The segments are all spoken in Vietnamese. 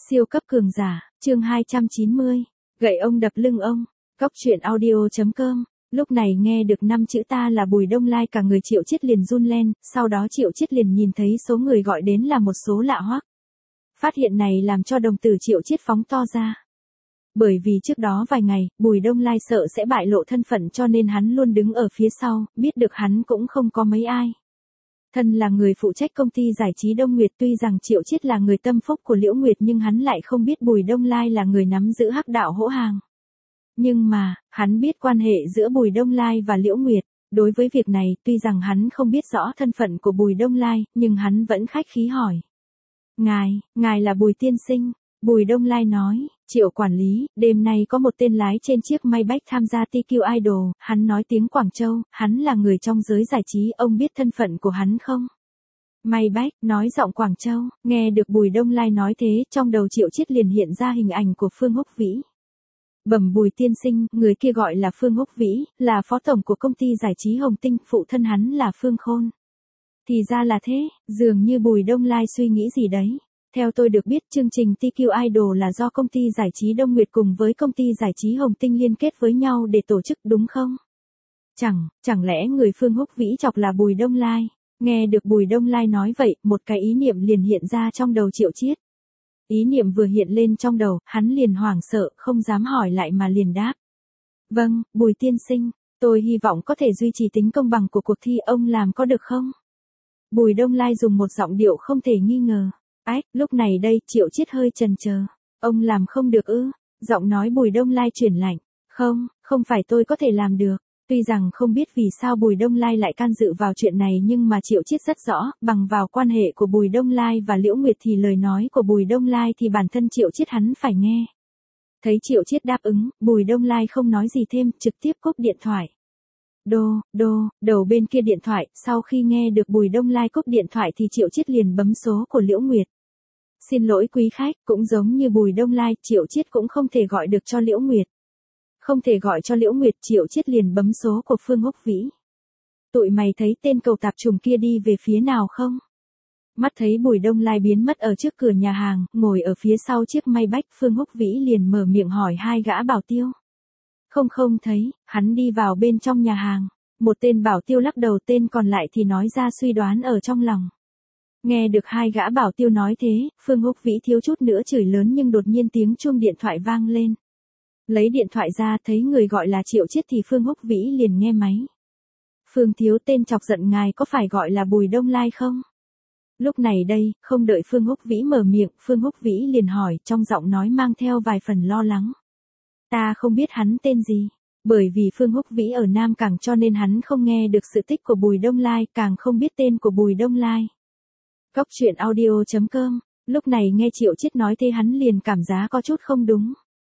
Siêu cấp cường giả, chương 290, gậy ông đập lưng ông, Cóc truyện audio.com. Lúc này nghe được 5 chữ ta là Bùi Đông Lai cả người Triệu Chiết liền run lên, sau đó Triệu Chiết liền nhìn thấy số người gọi đến là một số lạ hoắc. Phát hiện này làm cho đồng tử Triệu Chiết phóng to ra. Bởi vì trước đó vài ngày, Bùi Đông Lai sợ sẽ bại lộ thân phận cho nên hắn luôn đứng ở phía sau, biết được hắn cũng không có mấy ai. Thân là người phụ trách công ty giải trí Đông Nguyệt, tuy rằng Triệu Chiết là người tâm phúc của Liễu Nguyệt nhưng hắn lại không biết Bùi Đông Lai là người nắm giữ hắc đạo hỗ hàng. Nhưng mà, hắn biết quan hệ giữa Bùi Đông Lai và Liễu Nguyệt. Đối với việc này, tuy rằng hắn không biết rõ thân phận của Bùi Đông Lai, nhưng hắn vẫn khách khí hỏi. Ngài là Bùi tiên sinh. Bùi Đông Lai nói, Triệu quản lý, đêm nay có một tên lái trên chiếc Maybach tham gia TQ Idol, hắn nói tiếng Quảng Châu, hắn là người trong giới giải trí, ông biết thân phận của hắn không? Maybach, nói giọng Quảng Châu, nghe được Bùi Đông Lai nói thế, trong đầu Triệu Chiết liền hiện ra hình ảnh của Phương Húc Vĩ. Bẩm Bùi tiên sinh, người kia gọi là Phương Húc Vĩ, là phó tổng của công ty giải trí Hồng Tinh, phụ thân hắn là Phương Khôn. Thì ra là thế, dường như Bùi Đông Lai suy nghĩ gì đấy. Theo tôi được biết chương trình TQ Idol là do công ty giải trí Đông Nguyệt cùng với công ty giải trí Hồng Tinh liên kết với nhau để tổ chức đúng không? Chẳng lẽ người Phương Húc Vĩ chọc là Bùi Đông Lai? Nghe được Bùi Đông Lai nói vậy, một cái ý niệm liền hiện ra trong đầu Triệu Chiết. Ý niệm vừa hiện lên trong đầu, hắn liền hoảng sợ, không dám hỏi lại mà liền đáp. Vâng, Bùi tiên sinh, tôi hy vọng có thể duy trì tính công bằng của cuộc thi, ông làm có được không? Bùi Đông Lai dùng một giọng điệu không thể nghi ngờ. Lúc này đây, Triệu Chiết hơi chần chờ. Ông làm không được ư? Giọng nói Bùi Đông Lai chuyển lạnh. Không phải tôi có thể làm được. Tuy rằng không biết vì sao Bùi Đông Lai lại can dự vào chuyện này nhưng mà Triệu Chiết rất rõ, bằng vào quan hệ của Bùi Đông Lai và Liễu Nguyệt thì lời nói của Bùi Đông Lai thì bản thân Triệu Chiết hắn phải nghe. Thấy Triệu Chiết đáp ứng, Bùi Đông Lai không nói gì thêm, trực tiếp cúp điện thoại. Đầu bên kia điện thoại, sau khi nghe được Bùi Đông Lai cúp điện thoại thì Triệu Chiết liền bấm số của Liễu Nguyệt. Xin lỗi quý khách, cũng giống như Bùi Đông Lai, Triệu Chiết cũng không thể gọi được cho Liễu Nguyệt. Không thể gọi cho Liễu Nguyệt, Triệu Chiết liền bấm số của Phương Húc Vĩ. Tụi mày thấy tên cầu tạp trùng kia đi về phía nào không? Mắt thấy Bùi Đông Lai biến mất ở trước cửa nhà hàng, ngồi ở phía sau chiếc Maybach, Phương Húc Vĩ liền mở miệng hỏi hai gã bảo tiêu. Không thấy, hắn đi vào bên trong nhà hàng. Một tên bảo tiêu lắc đầu, tên còn lại thì nói ra suy đoán ở trong lòng. Nghe được hai gã bảo tiêu nói thế, Phương Húc Vĩ thiếu chút nữa chửi lớn nhưng đột nhiên tiếng chuông điện thoại vang lên. Lấy điện thoại ra thấy người gọi là Triệu Chiết thì Phương Húc Vĩ liền nghe máy. Phương thiếu, tên chọc giận ngài có phải gọi là Bùi Đông Lai không? Lúc này đây, không đợi Phương Húc Vĩ mở miệng, Phương Húc Vĩ liền hỏi, trong giọng nói mang theo vài phần lo lắng. Ta không biết hắn tên gì. Bởi vì Phương Húc Vĩ ở Nam Cảng cho nên hắn không nghe được sự tích của Bùi Đông Lai, càng không biết tên của Bùi Đông Lai. Cóc truyện audio.com. Lúc này nghe Triệu Chiết nói thế hắn liền cảm giác có chút không đúng.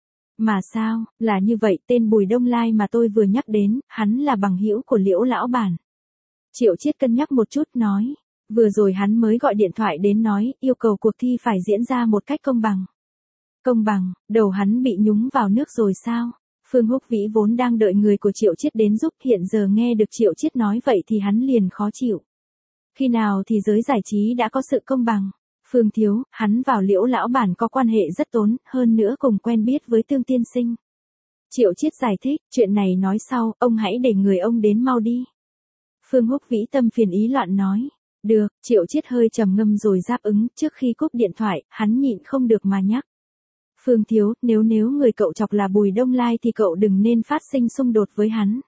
Mà sao, là như vậy, tên Bùi Đông Lai mà tôi vừa nhắc đến, hắn là bằng hữu của Liễu lão bản. Triệu Chiết cân nhắc một chút nói, vừa rồi hắn mới gọi điện thoại đến nói, yêu cầu cuộc thi phải diễn ra một cách công bằng. Công bằng, đầu hắn bị nhúng vào nước rồi sao? Phương Húc Vĩ vốn đang đợi người của Triệu Chiết đến giúp, hiện giờ nghe được Triệu Chiết nói vậy thì hắn liền khó chịu. Khi nào thì giới giải trí đã có sự công bằng? Phương thiếu, hắn vào Liễu lão bản có quan hệ rất tốn, hơn nữa cùng quen biết với Tương tiên sinh. Triệu Chiết giải thích, chuyện này nói sau, ông hãy để người ông đến mau đi. Phương Húc Vĩ tâm phiền ý loạn nói. Được, Triệu Chiết hơi trầm ngâm rồi đáp ứng, trước khi cúp điện thoại, hắn nhịn không được mà nhắc. Phương thiếu, nếu người cậu chọc là Bùi Đông Lai thì cậu đừng nên phát sinh xung đột với hắn.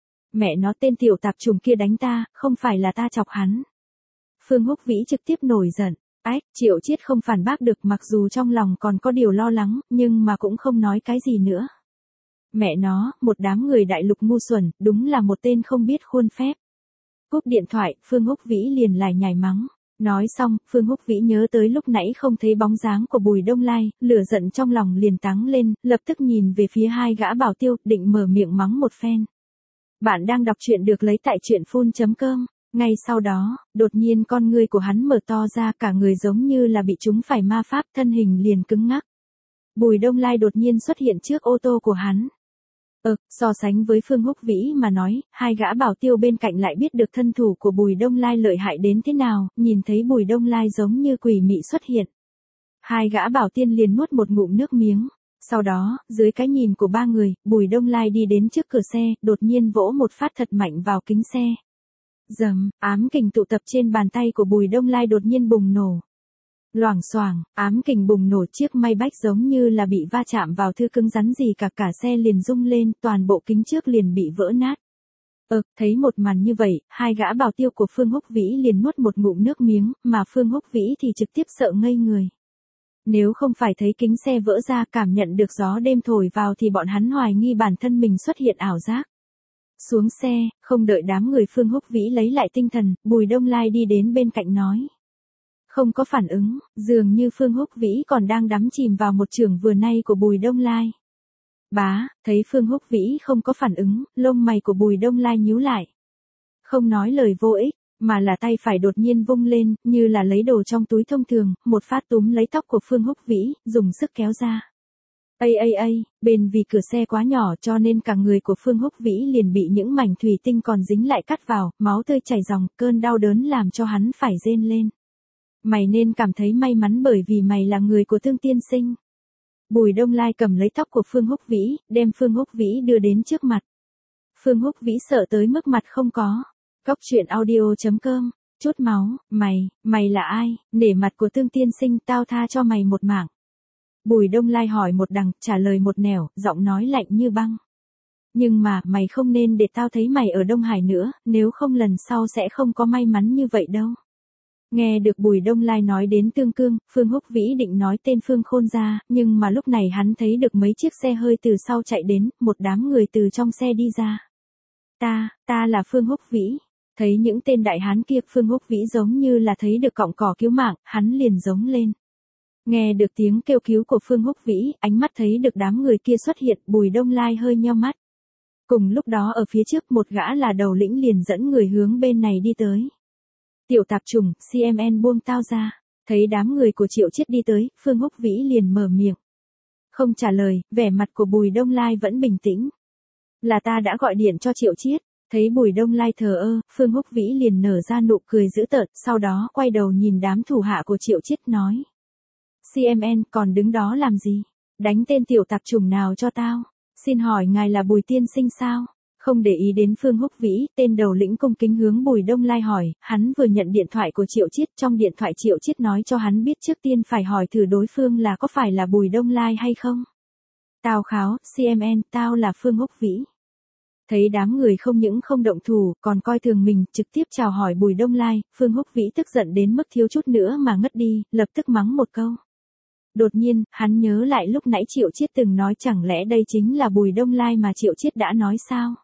Mẹ nó, tên tiểu tạp trùng kia đánh ta, không phải là ta chọc hắn. Phương Húc Vĩ trực tiếp nổi giận. Triệu Chiết không phản bác được, mặc dù trong lòng còn có điều lo lắng, nhưng mà cũng không nói cái gì nữa. Mẹ nó, một đám người đại lục ngu xuẩn, đúng là một tên không biết khuôn phép. Cúp điện thoại, Phương Húc Vĩ liền lải nhải mắng. Nói xong, Phương Húc Vĩ nhớ tới lúc nãy không thấy bóng dáng của Bùi Đông Lai, lửa giận trong lòng liền táng lên, lập tức nhìn về phía hai gã bảo tiêu, định mở miệng mắng một phen. Bạn đang đọc truyện được lấy tại truyện.com. Ngay sau đó, đột nhiên con ngươi của hắn mở to ra, cả người giống như là bị trúng phải ma pháp, thân hình liền cứng ngắc. Bùi Đông Lai đột nhiên xuất hiện trước ô tô của hắn. So sánh với Phương Húc Vĩ mà nói, hai gã bảo tiêu bên cạnh lại biết được thân thủ của Bùi Đông Lai lợi hại đến thế nào, nhìn thấy Bùi Đông Lai giống như quỷ mị xuất hiện. Hai gã bảo tiên liền nuốt một ngụm nước miếng. Sau đó, dưới cái nhìn của ba người, Bùi Đông Lai đi đến trước cửa xe, đột nhiên vỗ một phát thật mạnh vào kính xe. Rầm, ám kình tụ tập trên bàn tay của Bùi Đông Lai đột nhiên bùng nổ. Loảng xoảng, ám kình bùng nổ, chiếc Maybach giống như là bị va chạm vào thứ cứng rắn gì cả xe liền rung lên, toàn bộ kính trước liền bị vỡ nát. Thấy một màn như vậy, hai gã bảo tiêu của Phương Húc Vĩ liền nuốt một ngụm nước miếng, mà Phương Húc Vĩ thì trực tiếp sợ ngây người. Nếu không phải thấy kính xe vỡ ra, cảm nhận được gió đêm thổi vào thì bọn hắn hoài nghi bản thân mình xuất hiện ảo giác. Xuống xe, không đợi đám người Phương Húc Vĩ lấy lại tinh thần, Bùi Đông Lai đi đến bên cạnh nói. Không có phản ứng, dường như Phương Húc Vĩ còn đang đắm chìm vào một chưởng vừa nay của Bùi Đông Lai. Bá, thấy Phương Húc Vĩ không có phản ứng, lông mày của Bùi Đông Lai nhíu lại. Không nói lời vô ích, mà là tay phải đột nhiên vung lên, như là lấy đồ trong túi thông thường, một phát túm lấy tóc của Phương Húc Vĩ, dùng sức kéo ra. Bên vì cửa xe quá nhỏ cho nên cả người của Phương Húc Vĩ liền bị những mảnh thủy tinh còn dính lại cắt vào, máu tươi chảy ròng, cơn đau đớn làm cho hắn phải rên lên. Mày nên cảm thấy may mắn bởi vì mày là người của Thương tiên sinh. Bùi Đông Lai cầm lấy tóc của Phương Húc Vĩ, đem Phương Húc Vĩ đưa đến trước mặt. Phương Húc Vĩ sợ tới mức mặt không có. Cóc truyện audio.com, chút máu, mày là ai, nể mặt của Thương tiên sinh tao tha cho mày một mạng. Bùi Đông Lai hỏi một đằng, trả lời một nẻo, giọng nói lạnh như băng. Nhưng mà, mày không nên để tao thấy mày ở Đông Hải nữa, nếu không lần sau sẽ không có may mắn như vậy đâu. Nghe được Bùi Đông Lai nói đến Tương Cương, Phương Húc Vĩ định nói tên Phương Khôn ra, nhưng mà lúc này hắn thấy được mấy chiếc xe hơi từ sau chạy đến, một đám người từ trong xe đi ra. Ta là Phương Húc Vĩ. Thấy những tên đại hán kia, Phương Húc Vĩ giống như là thấy được cọng cỏ cứu mạng, hắn liền giống lên. Nghe được tiếng kêu cứu của Phương Húc Vĩ, ánh mắt thấy được đám người kia xuất hiện, Bùi Đông Lai hơi nheo mắt. Cùng lúc đó ở phía trước một gã là đầu lĩnh liền dẫn người hướng bên này đi tới. Tiểu tạp chủng, CMN buông tao ra. Thấy đám người của Triệu Chiết đi tới, Phương Húc Vĩ liền mở miệng. Không trả lời, vẻ mặt của Bùi Đông Lai vẫn bình tĩnh. Là ta đã gọi điện cho Triệu Chiết. Thấy Bùi Đông Lai thờ ơ, Phương Húc Vĩ liền nở ra nụ cười dữ tợn, sau đó quay đầu nhìn đám thủ hạ của Triệu Chiết nói. CMN còn đứng đó làm gì? Đánh tên tiểu tạp chủng nào cho tao? Xin hỏi ngài là Bùi tiên sinh sao? Không để ý đến Phương Húc Vĩ, tên đầu lĩnh cung kính hướng Bùi Đông Lai hỏi, hắn vừa nhận điện thoại của Triệu Chiết, trong điện thoại Triệu Chiết nói cho hắn biết trước tiên phải hỏi thử đối phương là có phải là Bùi Đông Lai hay không. Tào kháo, CMN, tao là Phương Húc Vĩ. Thấy đám người không những không động thủ, còn coi thường mình, trực tiếp chào hỏi Bùi Đông Lai, Phương Húc Vĩ tức giận đến mức thiếu chút nữa mà ngất đi, lập tức mắng một câu. Đột nhiên, hắn nhớ lại lúc nãy Triệu Chiết từng nói chẳng lẽ đây chính là Bùi Đông Lai mà Triệu Chiết đã nói sao?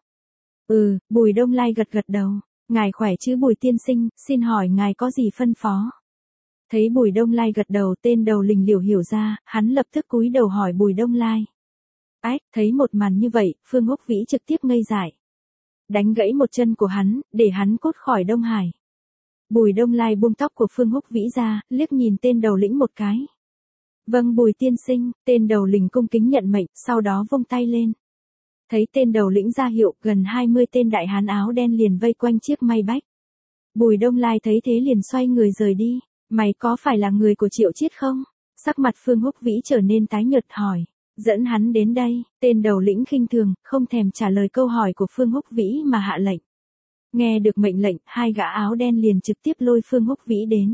Bùi Đông Lai gật đầu. Ngài khỏe chứ Bùi tiên sinh, xin hỏi ngài có gì phân phó? Thấy Bùi Đông Lai gật đầu, tên đầu lĩnh hiểu ra, hắn lập tức cúi đầu hỏi Bùi Đông Lai. Thấy một màn như vậy, Phương Húc Vĩ trực tiếp ngây dại. Đánh gãy một chân của hắn, để hắn cút khỏi Đông Hải. Bùi Đông Lai buông tóc của Phương Húc Vĩ ra, liếc nhìn tên đầu lĩnh một cái. Vâng Bùi tiên sinh, tên đầu lĩnh cung kính nhận mệnh, sau đó vung tay lên. Thấy tên đầu lĩnh ra hiệu, gần 20 tên đại hán áo đen liền vây quanh chiếc Maybach. Bùi Đông Lai thấy thế liền xoay người rời đi. Mày có phải là người của Triệu Chiết không? Sắc mặt Phương Húc Vĩ trở nên tái nhợt hỏi. Dẫn hắn đến đây, tên đầu lĩnh khinh thường, không thèm trả lời câu hỏi của Phương Húc Vĩ mà hạ lệnh. Nghe được mệnh lệnh, hai gã áo đen liền trực tiếp lôi Phương Húc Vĩ đến.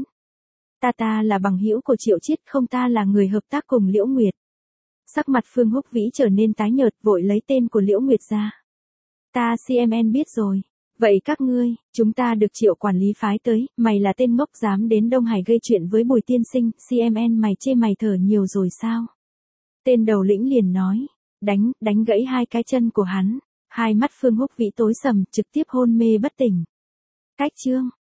Ta là bằng hữu của Triệu Chiết, không ta là người hợp tác cùng Liễu Nguyệt. Sắc mặt Phương Húc Vĩ trở nên tái nhợt, vội lấy tên của Liễu Nguyệt ra. Ta CMN biết rồi. Vậy các ngươi, chúng ta được Triệu quản lý phái tới, mày là tên ngốc dám đến Đông Hải gây chuyện với Bùi tiên sinh, CMN mày chê mày thở nhiều rồi sao? Tên đầu lĩnh liền nói, đánh gãy hai cái chân của hắn. Hai mắt Phương Húc Vĩ tối sầm, trực tiếp hôn mê bất tỉnh. Cách chương